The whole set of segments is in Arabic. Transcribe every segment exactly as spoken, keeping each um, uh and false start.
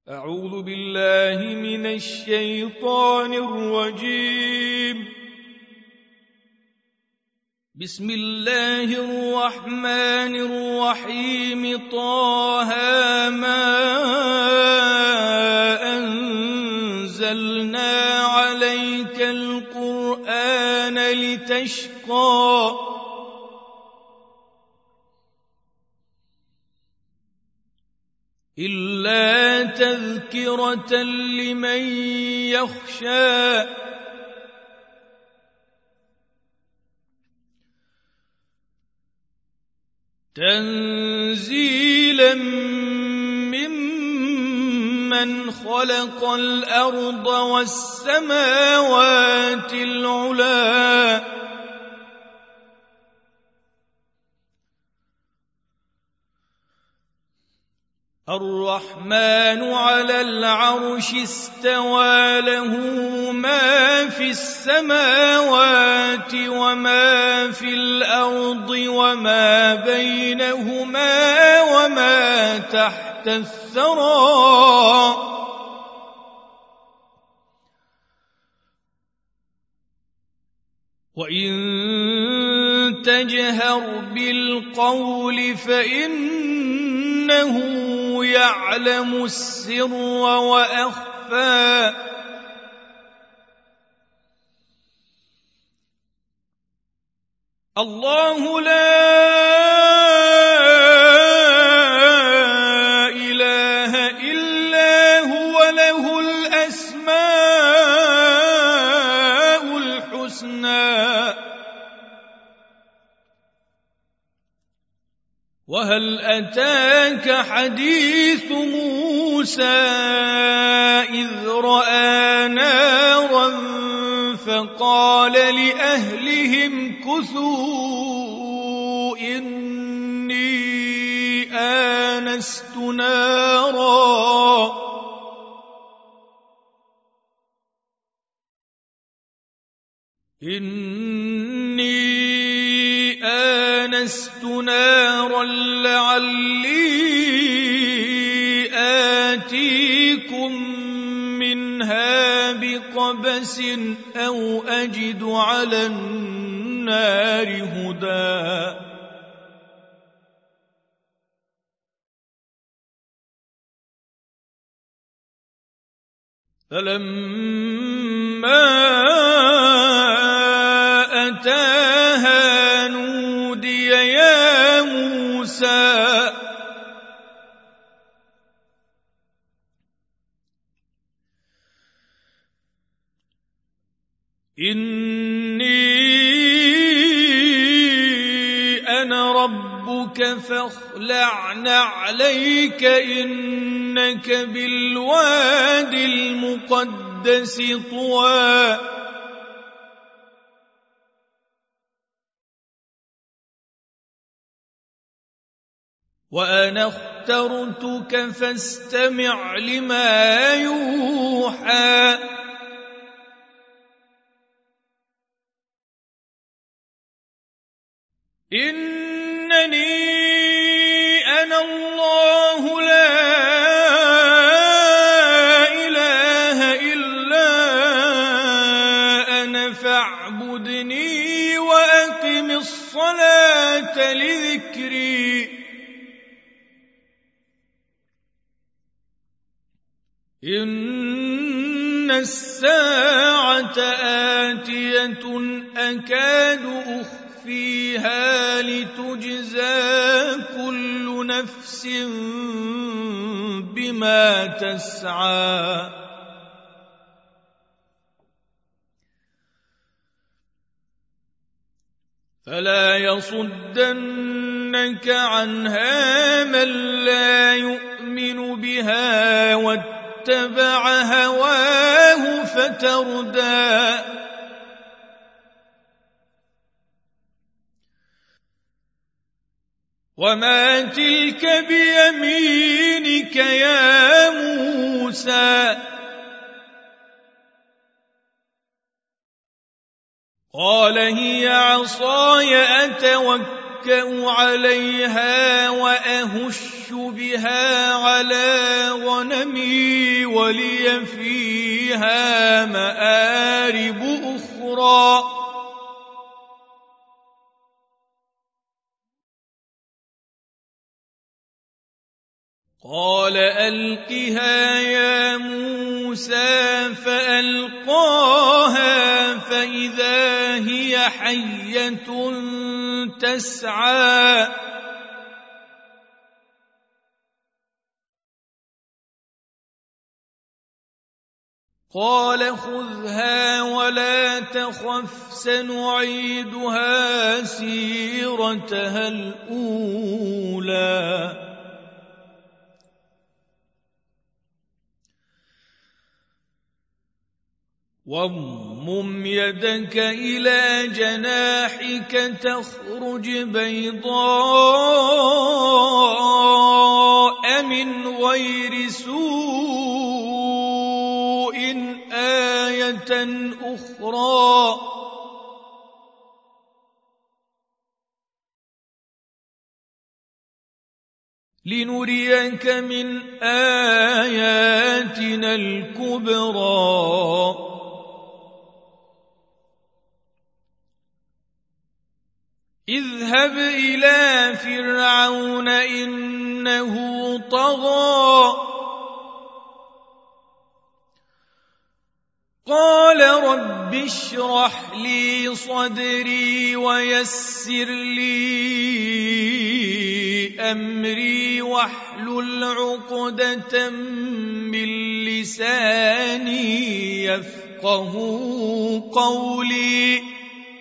أعوذ بالله من الشيطان الرجيم. بسم الله الرحمن الرحيم. طه ما أنزلنا عليك القرآن لتشقى إلا تذكرة لمن يخشى تنزيلا ممن خلق الأرض والسماوات العلى الرحمن على العرش استوى له ما في السماوات وما في الأرض وما بينهما وما تحت الثرى وإن تجهر بالقول فإنه يعلم السر وأخفى الله لا إله إلا هو له الأسماء الحسنى وهل أتاك حديث موسى إذ رأى نارا فقال لأهلهم كثوا إني آنست نارا إني آنست نارا لعلي آتيكم منها بقبس أو أجد على النار هدى فلما أتاها نودي يا موسى إني أنا ربك فاخلع نعليك إنك بالواد المقدس طوى وأنا اخترتك فاستمع لما يوحى إنني أنا الله لا إله إلا أنا فاعبدني وأقم الصلاة لذكري إن الساعة آتية أكاد أخفيها لتجزى كل نفس بما تسعى فلا يصدنك عنها من لا يؤمن بها واتبع هواه فتردى وما تلك بيمينك يا موسى قال هي عصاي أتوكل أتوكأ عليها وأهش بها على غنمي ولي فيها مآرب أخرى قال ألقها يا موسى فألقاها فإذا هي حية تسعى قال خذها ولا تخف سنعيدها سيرتها الأولى واضمم يدك إلى جناحك تخرج بيضاء من غير سوء آية أخرى لنريك من آياتنا الكبرى اذهب إلى فرعون إنه طغى قال رب اشرح لي صدري ويسر لي أمري واحلل عقدة من لساني يفقه قولي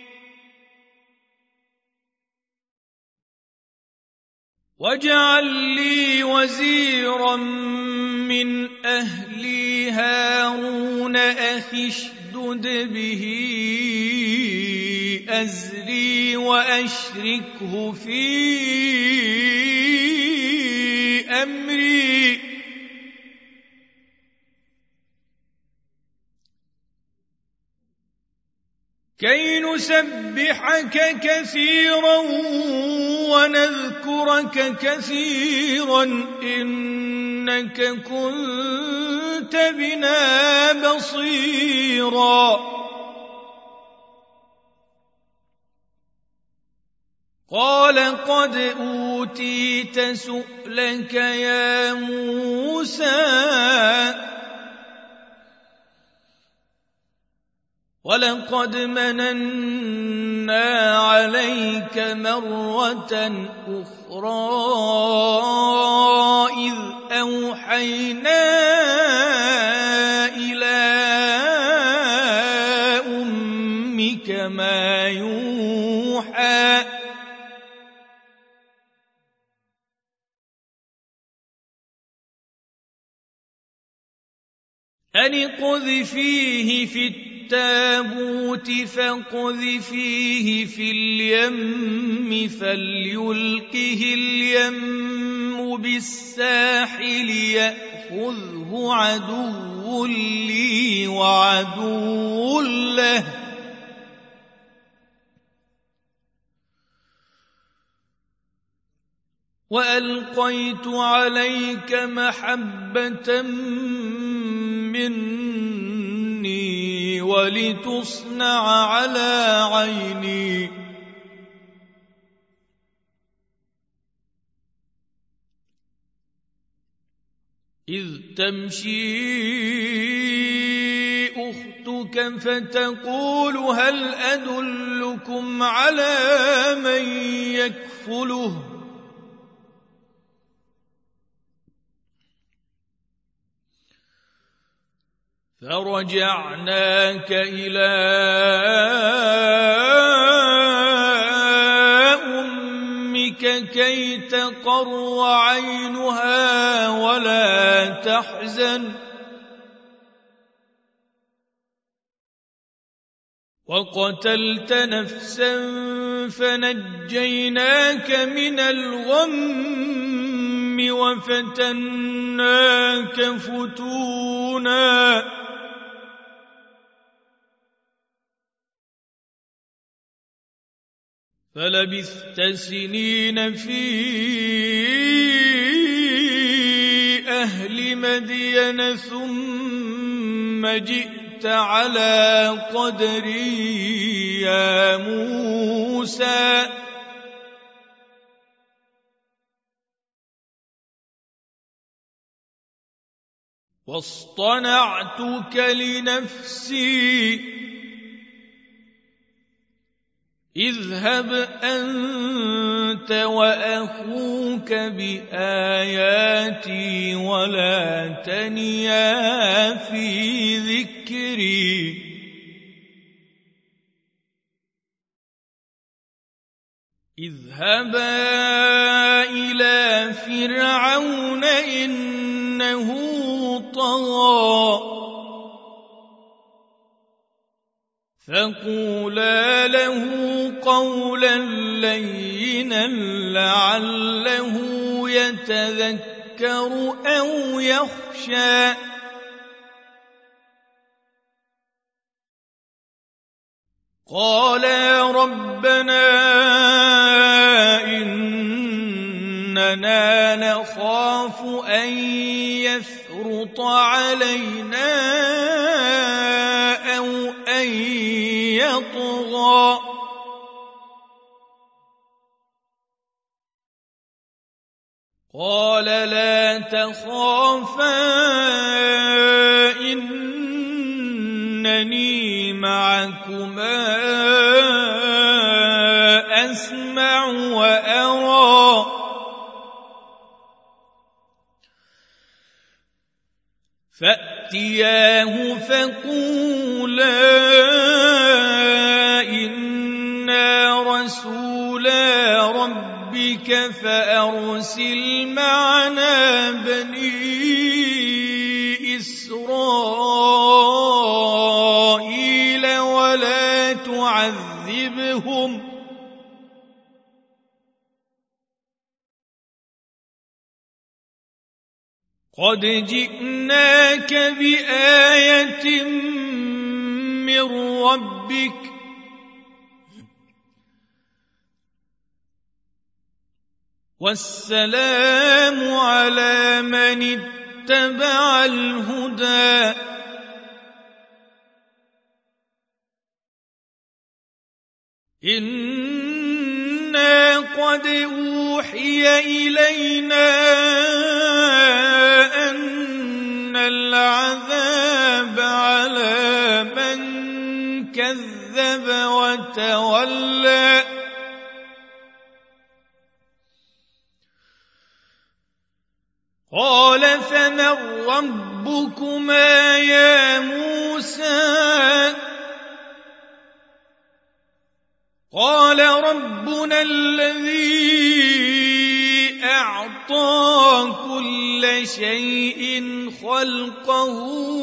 واجعل لي وزيرا من أهلي هارون أخي اشدد به أزري وأشركه في أمري كي نسبحك كثيرا ونذكرك كثيرا إنك كنت بنا بصيرا قال قد أوتيت سؤلك يا موسى ولقد مننا عليك مرة أخرى إذ أوحينا إلى أمك ما يوحى أن اقذفيه في التابوت فاقذفيه في اليم فليلقه اليم بالساحل يأخذه عدو لي وعدو له وألقيت عليك محبة مني ولتصنع على عيني إذ تمشي أختك فتقول هل أدلكم على من يكفله فرجعناك إلى أمك كي تقر عينها ولا تحزن وقتلت نفسا فنجيناك من الغم وفتناك فتونا فلبثت سنين في أهل مدين ثم جئت على قدري يا موسى واصطنعتك لنفسي اذهب أنت وأخوك بآياتي ولا تنيا في ذكري اذهبا إلى فرعون إنه طغى فقولا له قولا لينا لعله يتذكر أو يخشى قالا ربنا إننا نخاف أن يفرط علينا أو أن يطغى قال لا تخافا إنني معكما أسمع وأرى فأتياه فقولا إنا رسولا ربك فأرسل معنا بني إسرائيل ولا تعذبهم قد جئناك بآية من ربك والسلام على من اتبع الهدى إنا قد أوحي إلينا أن العذاب على من كذب وتولى قال فمن ربكما يا موسى قال ربنا الذي أعطى كل شيء خلقه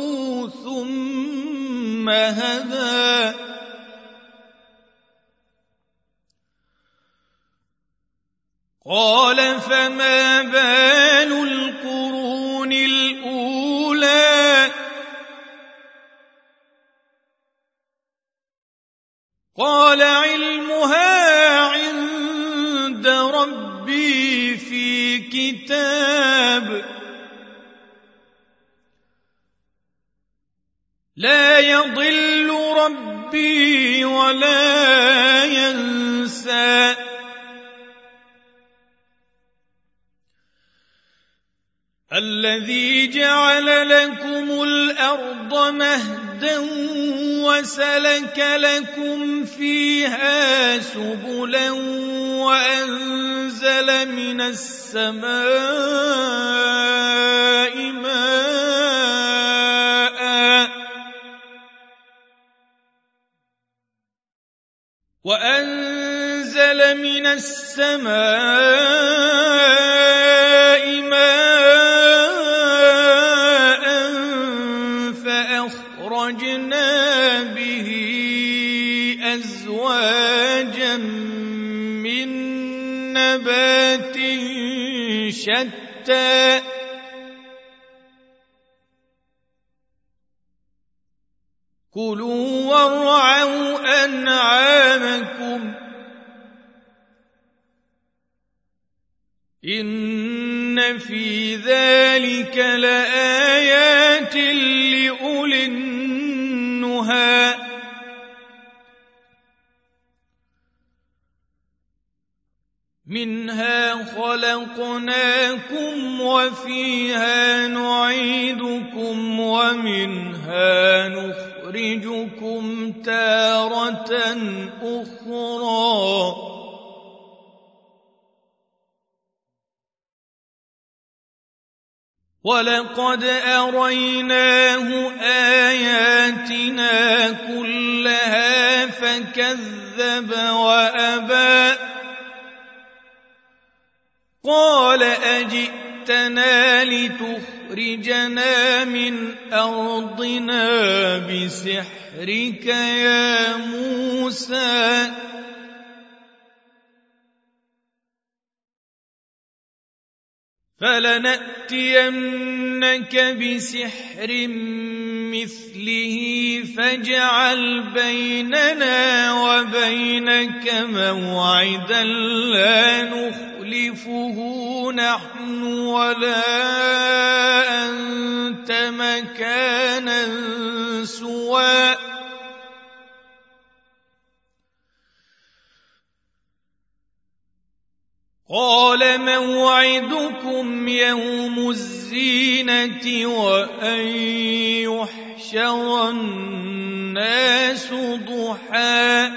ثم هدى قال فما بال القرون الأولى قال علمها عند ربي في كتاب لا يضل ربي ولا ينسى الذي جعل لكم الأرض مهدا وسلك لكم فيها سبلا وأنزل من السماء ماء وأنزل من السماء ماء فأخرجنا به أزواجا من نبات شتى كلوا وارعوا أنعامكم إن في ذلك لآيات لأولي النهى منها خلقناكم وفيها نعيدكم ومنها نخرجكم تارة أخرى ولقد أريناه آياتنا كلها فكذب وأبى قال أجئتنا لتخرجنا من أرضنا بسحرك يا موسى فلنأتينك بسحر مثله فاجعل بيننا وبينك موعدا لا نخلفه نحن ولا أنت مكانا سوى قال موعدكم يوم الزينة وأن يحشر الناس ضحى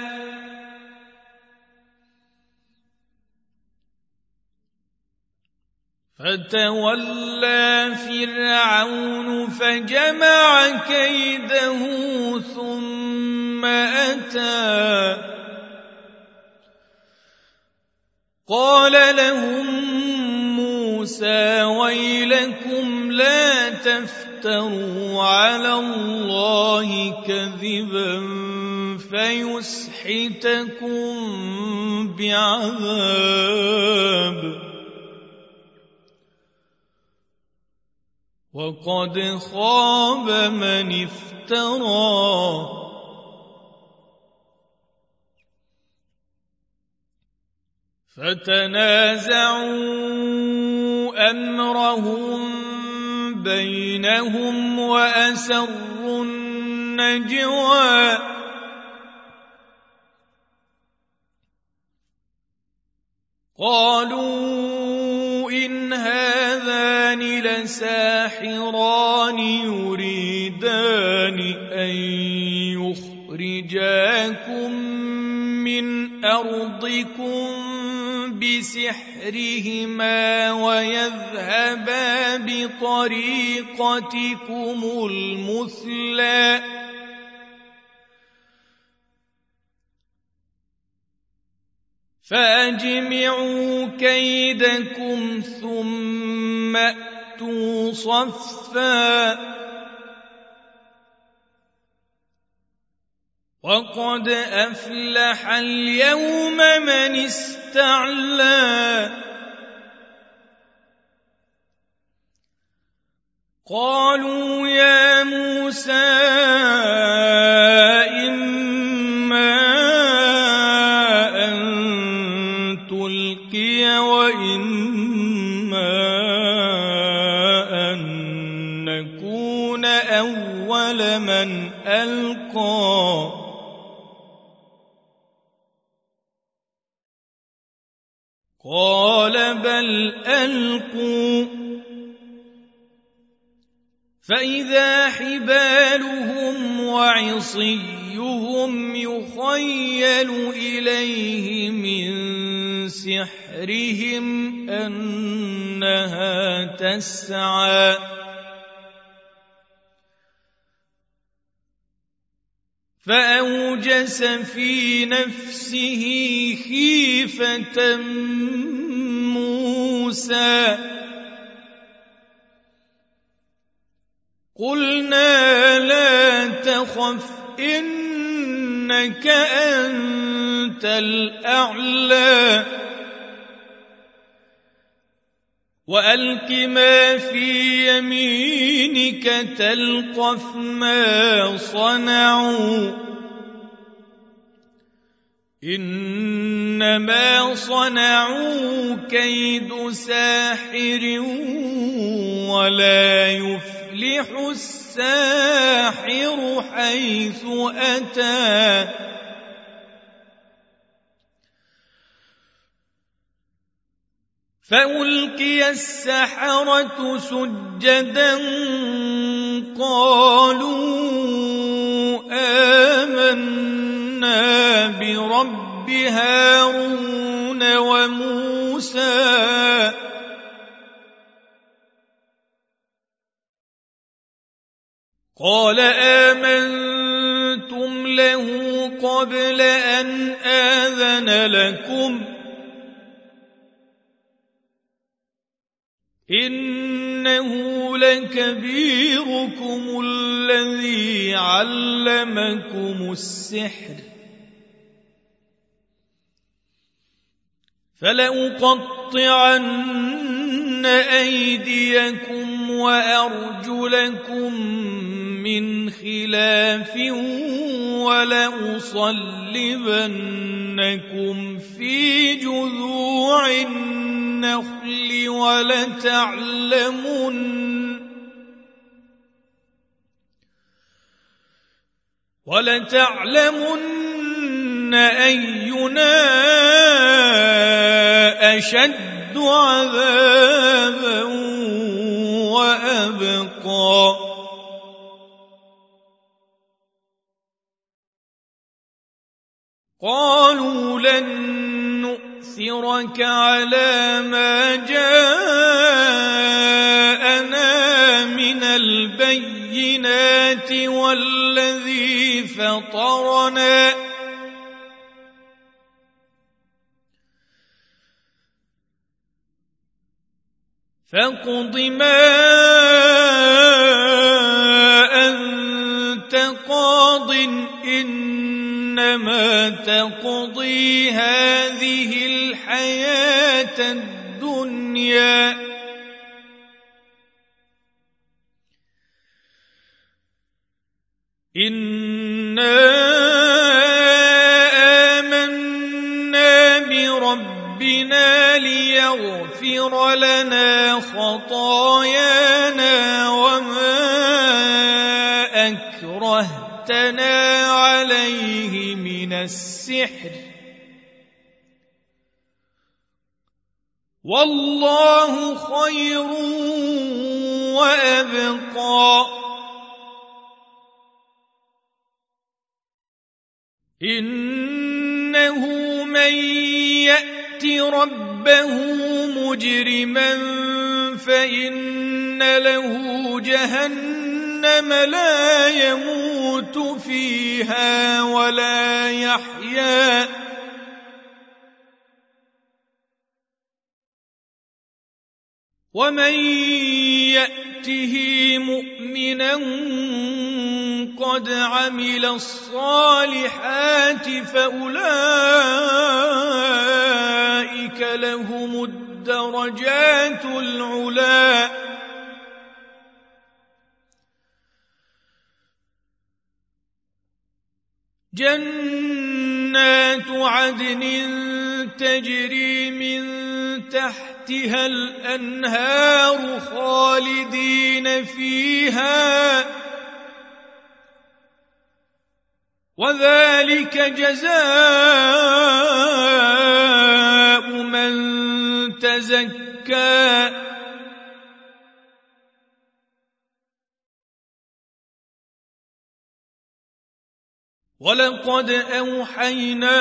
فتولى فرعون فجمع كيده ثم أتى قال لهم موسى ويلكم لا تفتروا على الله كذبا فيسحتكم بعذاب وقد خاب من افترى فتنازعوا أمرهم بينهم وأسروا النجوى قالوا إن هذان لساحران يريدان أن يخرجاكم من أرضكم بسحرهما ويذهبا بطريقتكم المثلى فأجمعوا كيدكم ثم أتوا صفا وقد أفلح اليوم من استعلى قالوا يا موسى إما أن تلقي وإما أن نكون أول من ألقى قال بل ألقوا فإذا حبالهم وعصيهم يخيل إليه من سحرهم أنها تسعى فأوجس في نفسه خيفة موسى قلنا لا تخف إنك أنت الأعلى وألق ما في يمينك تلقف ما صنعوا إنما صنعوا كيد ساحر ولا يفلح الساحر حيث أتى فألقي السحرة سجدا قالوا آمنا برب هارون وموسى قال آمنتم له قبل أن آذن لكم إنه لكبيركم الذي علمكم السحر فلأقطعن أيديكم وأرجلكم من خلاف ولأصلبنكم في جذوع النخل ولتعلمن ولتعلمن أينا أشد عذابا وأبقى قالوا لن نؤثرك على ما جاءنا من البينات والذي فطرنا فاقض ما أنت قاض إنما تقضي هذه الحياة الدنيا إنا آمنا بربنا ليغفر لنا خطايانا وما أكرهتنا عليه من السحر والله خير وأبقى إنه من يأت ربه مجرما فإن له جهنم لا يموت فيها ولا يحيا ومن يأته مؤمنا قد عمل الصالحات فأولئك لهم الدرجات العلى جنات عدن تجري من تحتها الأنهار خالدين فيها وذلك جزاء من تزكى ولقد أوحينا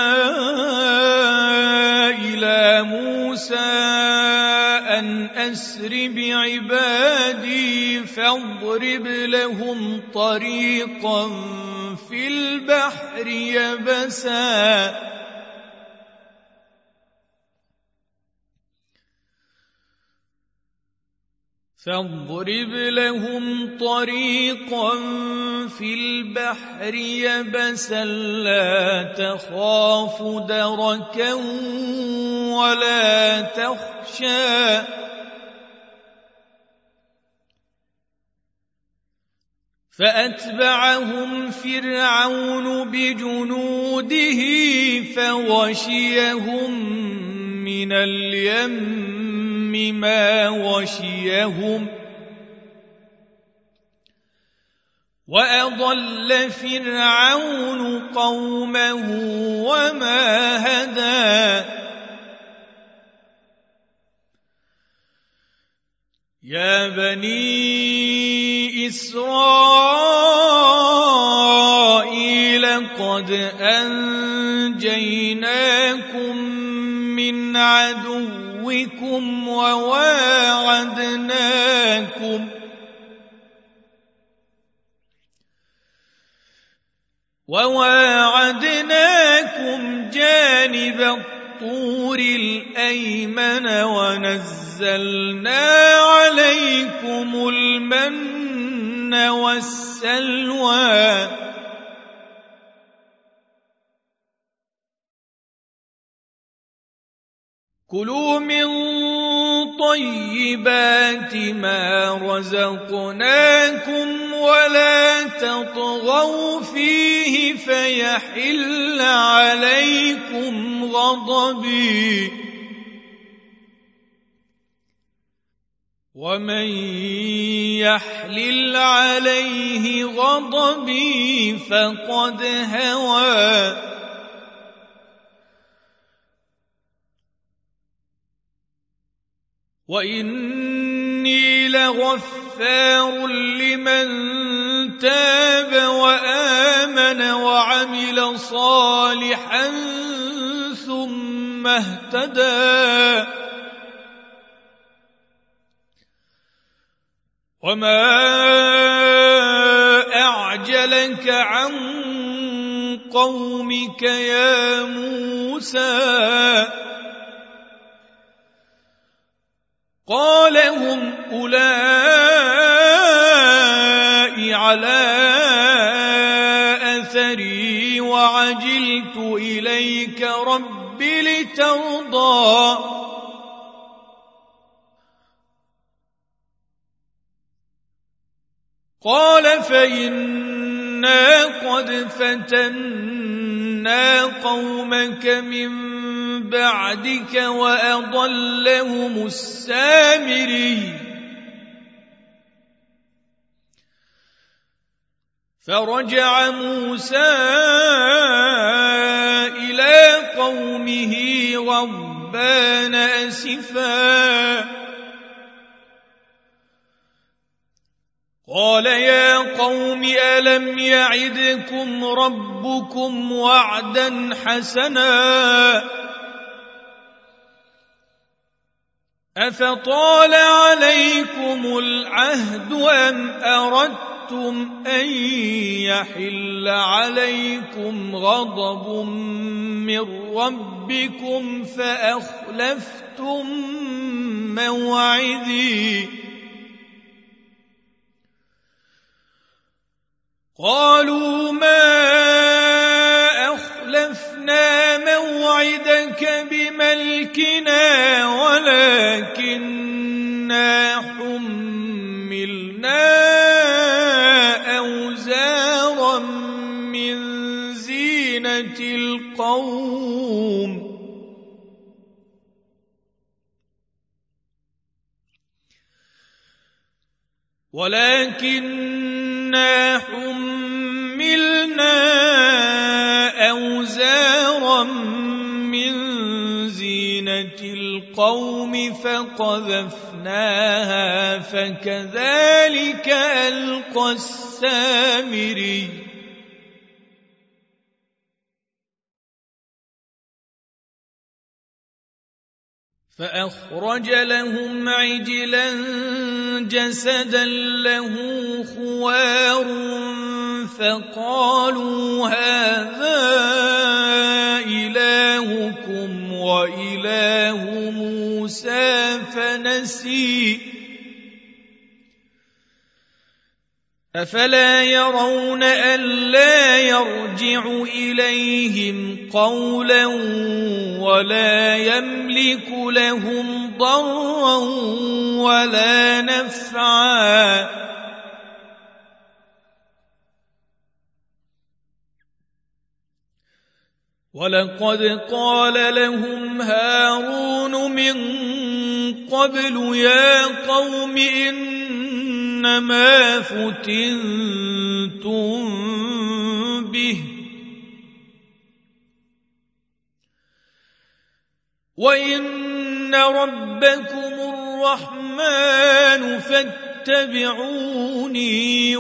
إلى موسى أن أسر بعبادي فاضرب لهم طريقا في البحر يبسا فاضرب لهم طريقا في البحر يبسا لا تخاف دركا ولا تخشى فأتبعهم فرعون بجنوده فغشيهم من اليم ما غشيهم وأضل فرعون قومه وما هدى يا بني إسرائيل قد أنجيناكم من عدوكم وواعدناكم وواعدناكم جانب الطور الأيمن ونزلنا عليكم المن والسلوى كلوا من طيبات ما رزقناكم ولا تطغوا فيه فيحل عليكم غضبي ومن يحلل عليه غضبي فقد هوى وإني لغفار لمن تاب وآمن وعمل صالحا ثم اهتدى وما أعجلك عن قومك يا موسى قال هم أولئك على أثري وعجلت إليك رب لترضى قال فإنا قد فتنا قومك من بعدك وأضلهم السامري فرجع موسى إلى قومه غضبان أسفا قال يا قوم ألم يعدكم ربكم وعدا حسنا أفطال عليكم العهد أم أردتم أن يحل عليكم غضب من ربكم فأخلفتم موعدي قالوا ما أخلفنا موعدك بملكنا ولكننا حملنا أوزارا من زينة القوم ولكننا حملنا أوزارا من زينة القوم فقذفناها فكذلك ألقى السامري فأخرج لهم عجلا جسدا له خوار فقالوا هذا إلهكم وإله موسى فنسي أفلا يرون ألا يرجع إليهم قولا ولا يملك لهم ضرا ولا نفعا ولقد قال لهم هارون من قبل يا قوم إنما فتنتم به وإن ربكم الرحمن فاتبعوني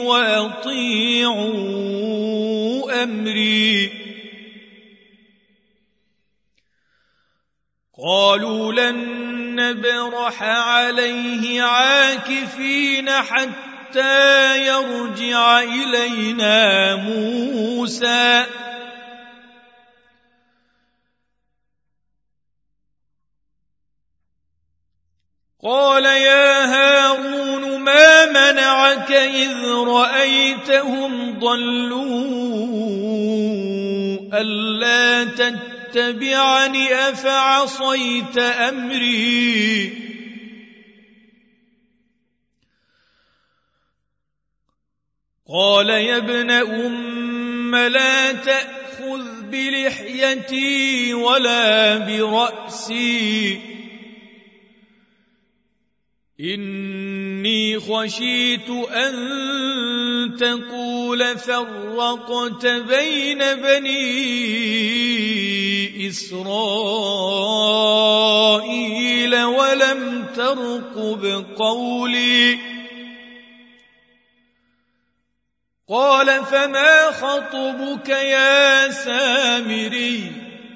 وأطيعوا أمري. قالوا لن نبرح عليه عاكفين حتى يرجع إلينا موسى. قال يا هارون ما منعك إذ رأيتهم ضلوا ألا تتبعني أفعصيت أمري. قال يا ابن أم لا تأخذ بلحيتي ولا برأسي إني خشيت أن تقول فرقت بين بني إسرائيل ولم ترقب قولي. قال فما خطبك يا سامري؟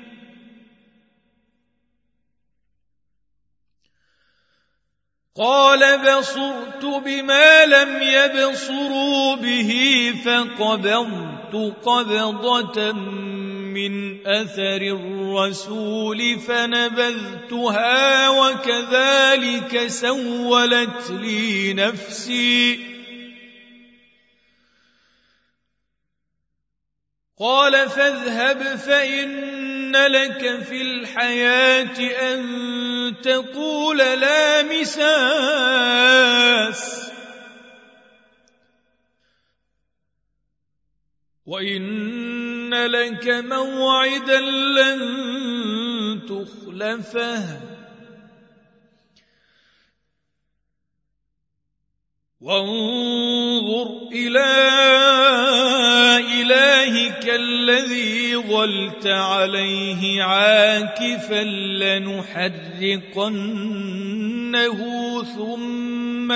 قال بصرت بما لم يبصروا به فقبضت قبضة من أثر الرسول فنبذتها وكذلك سولت لي نفسي. قال فاذهب فإن لك في الحياة أن تقول لا مساس وإن لك موعدا لن تخلفه وانظر إلى إلهك الذي ظلت عليه عاكفا لنحرقنه ثم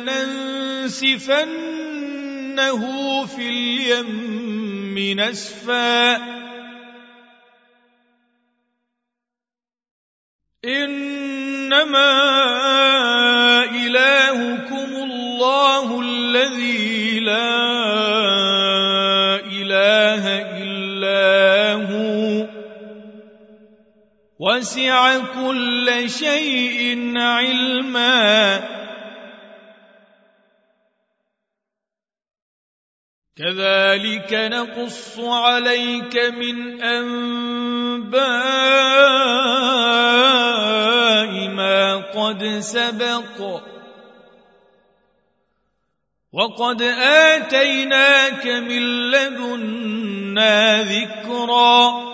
لننسفنه في اليم نسفا إنما إلهكم الله الذي لا إله إلا هو وسع كل شيء علما. كذلك نقص عليك من أنباء ما قد سبق وقد آتيناك من لدنا ذكرا.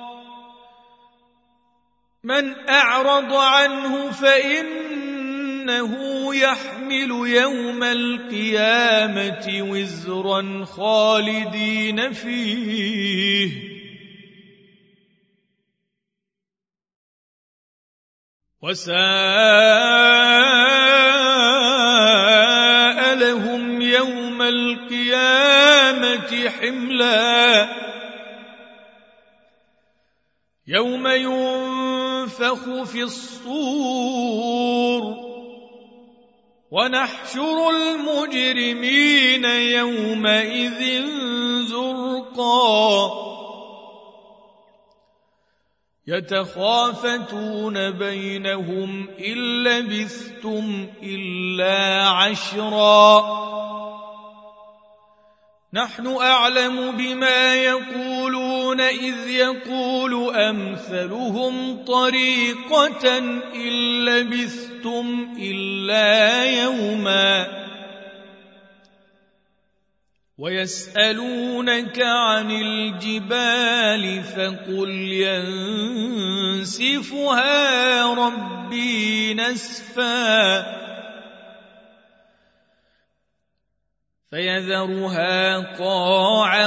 من أعرض عنه فإنه يحمل يوم القيامة وزرا خالدين فيه وساء لهم يوم القيامة حملا. يوم ينفخ في الصور ونحشر المجرمين يومئذ زرقا يتخافتون بينهم إن لبثتم إلا عشرا نحن أعلم بما يقولون إذ يقول أمثلهم طريقة إن لبثتم إلا يوما ويسألونك عن الجبال فقل ينسفها ربي نسفا فيذرها قاعا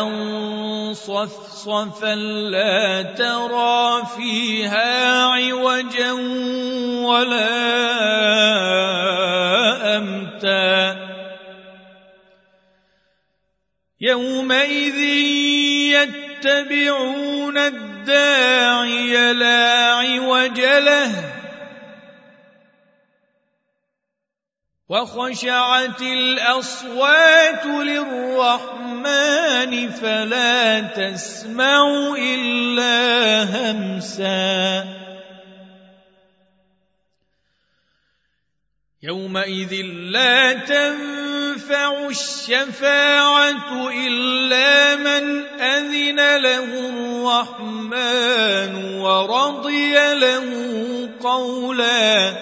صفصفا لا ترى فيها عوجا ولا أمتا يومئذ يتبعون الداعي لا عوج له وخشعت الأصوات للرحمن فلا تسمع إلا همسا يومئذ لا تنفع الشفاعة إلا من أذن له الرحمن ورضي له قولا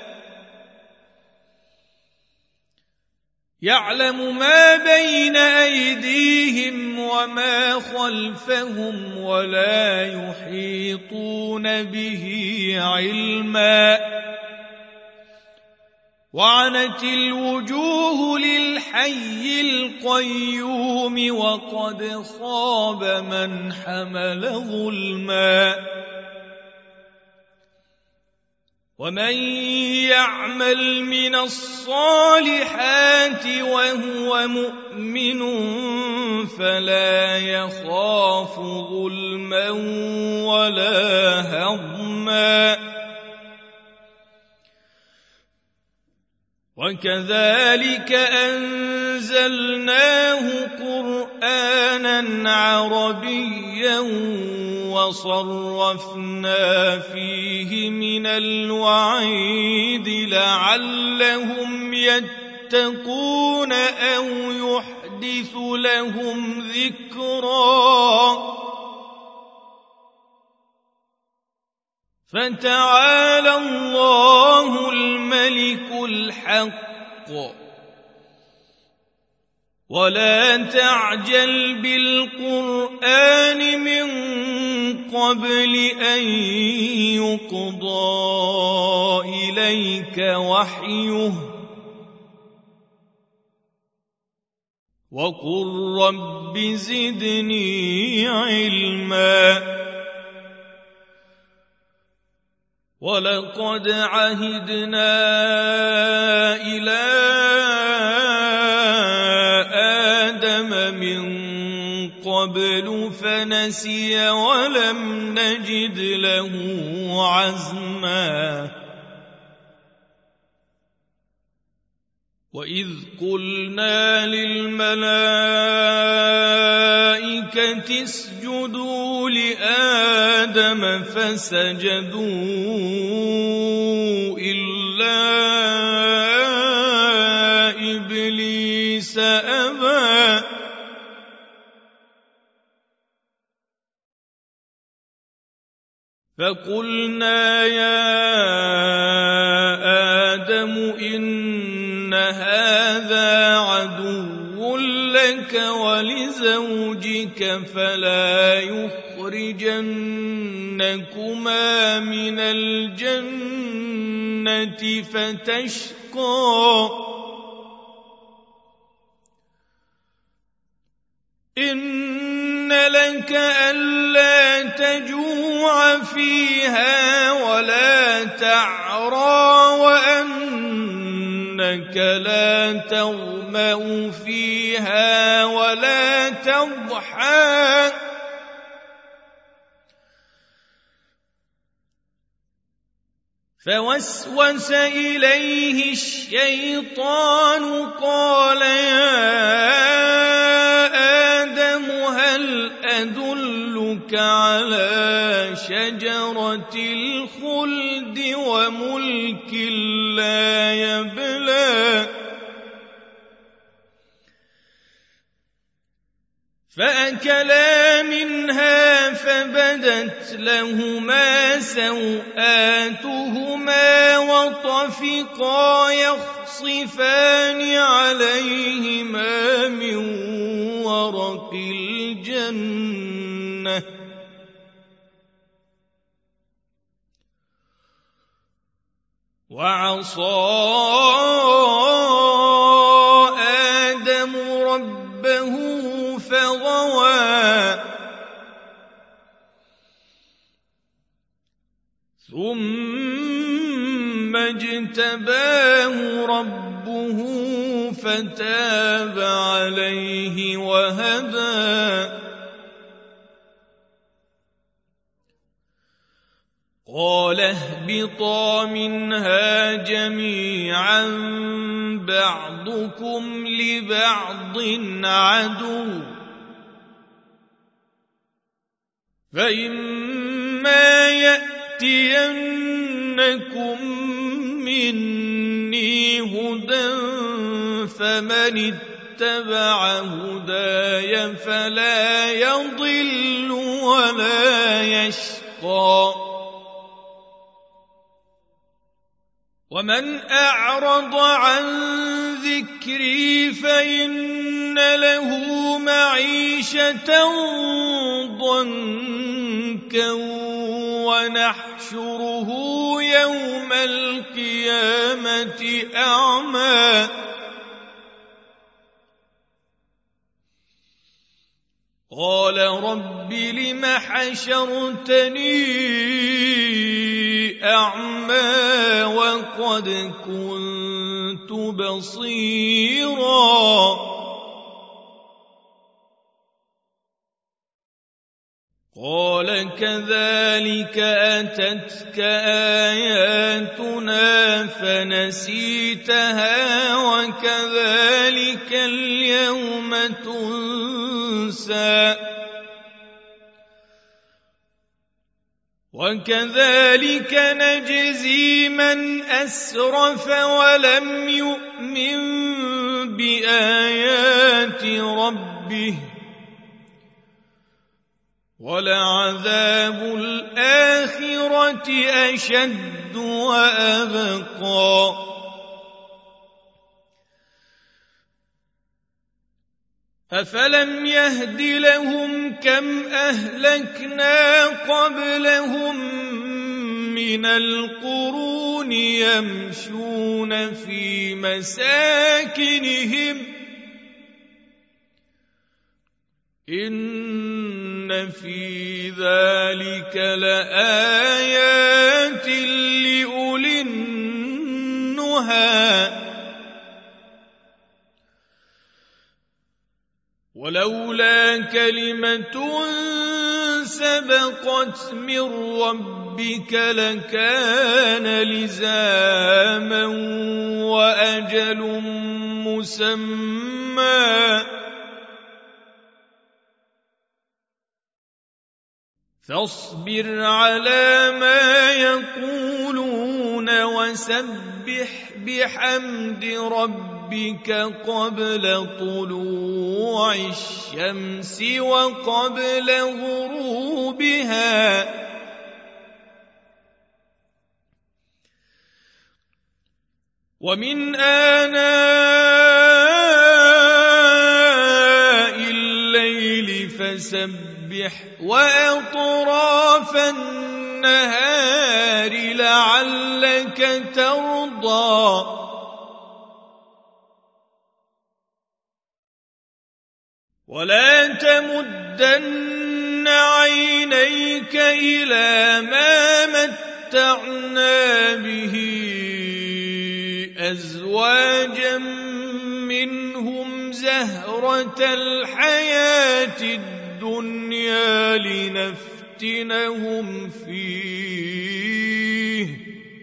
يعلم ما بين أيديهم وما خلفهم ولا يحيطون به علما وعنت الوجوه للحي القيوم وقد خاب من حمل ظلما ومن يعمل من الصالحات وهو مؤمن فلا يخاف ظلما ولا هضما وكذلك أنزلناه قرآنا عربيا وصرفنا فيه من الوعيد لعلهم يتقون أو يحدث لهم ذكرا فتعالى الله الملك الحق ولا تعجل بالقرآن من قبل أن يقضى إليك وحيه وقل رب زدني علما ولقد عهدنا إلى آدم من قبل فنسي ولم نجد له عزما وإذ قلنا للملائكة اسجدوا لآدم فسجدوا إلا إبليس أبى فقلنا يا آدم إن هذا عدو لك ولزوجك فلا يخرجنكما من الجنة فتشقى إن لك ألا تجوع فيها ولا تعرى وأنك لا تظمأ فيها ولا تضحى فوسوس إليه الشيطان قال يا آدم هل أدلك على شجرة الخلد وملك لا يبلى فأكلا منها فبدت لهما سوآتهما وطفقا يخصفان يخصفان عليهما من ورق الجنة وعصى آدم ربه فغوى ثم اجتباه ربه فتاب عليه وهدى قال اهبطا منها جميعا بعضكم لبعض عدو فإما يأتينكم مني هدى فمن اتبع هداي فلا يضل ولا يشقى ومن أعرض عن ذكري فإن له معيشة ضنكا ونحشره يوم القيامة أعمى قال رب لم حشرتني أعمى وقد كنت بصيرا قال كذلك أتتك آياتنا فنسيتها وكذلك اليوم تنسى وكذلك نجزي من أسرف ولم يؤمن بآيات ربه ولعذاب الآخرة أشد وأبقى أفلم يهد لهم كم أهلكنا قبلهم من القرون يمشون في مساكنهم إن في ذلك لآيات لأولي النهى ولولا كلمة سبقت من ربك لكان لزاما وأجل مسمى فاصبر على ما يقولون وسبح بحمد ربك قبل طلوع الشمس وقبل غروبها ومن آناء الليل فسبح وأطراف النهار لعلك ترضى ولا تمدن عينيك إلى ما متعنا به أزواجا منهم زهرة الحياة الدنيا لنفتنهم فيه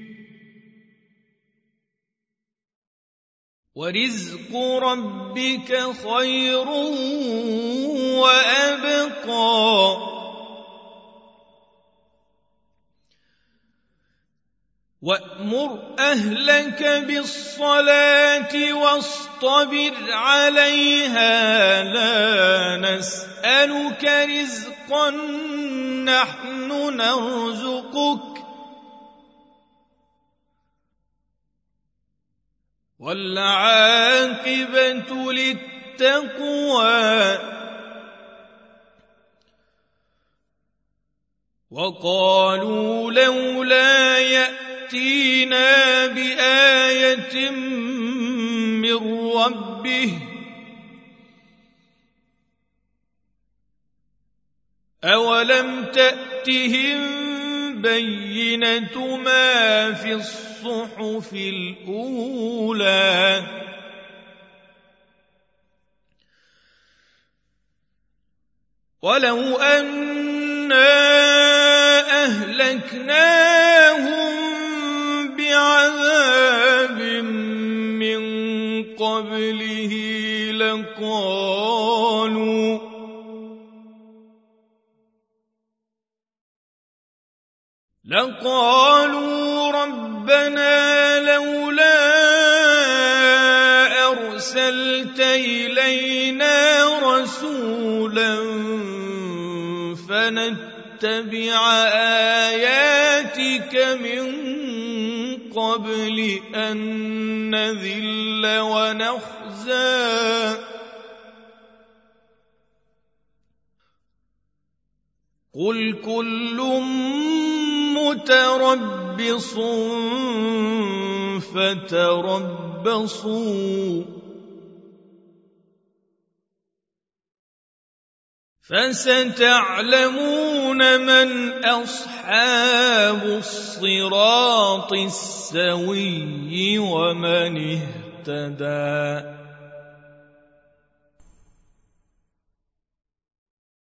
ورزق ربك خير وأبقى وأمر أهلك بالصلاة واصطبر عليها لا نسألك رزقا نحن نرزقك والعاقبة للتقوى وقالوا لولا يأتينا بآية من ربه أولم تأتهم بينة ما في الصحف الأولى ولو أنا أهلكناهم بعذاب من قبله لقالوا لقالوا ربنا لولا أرسلت إلينا رسولا فنتبع آياتك من قبل أن نذل ونخزى قل كل متربص فتربصوا فستعلمون من أصحاب الصراط السوي ومن اهتدى.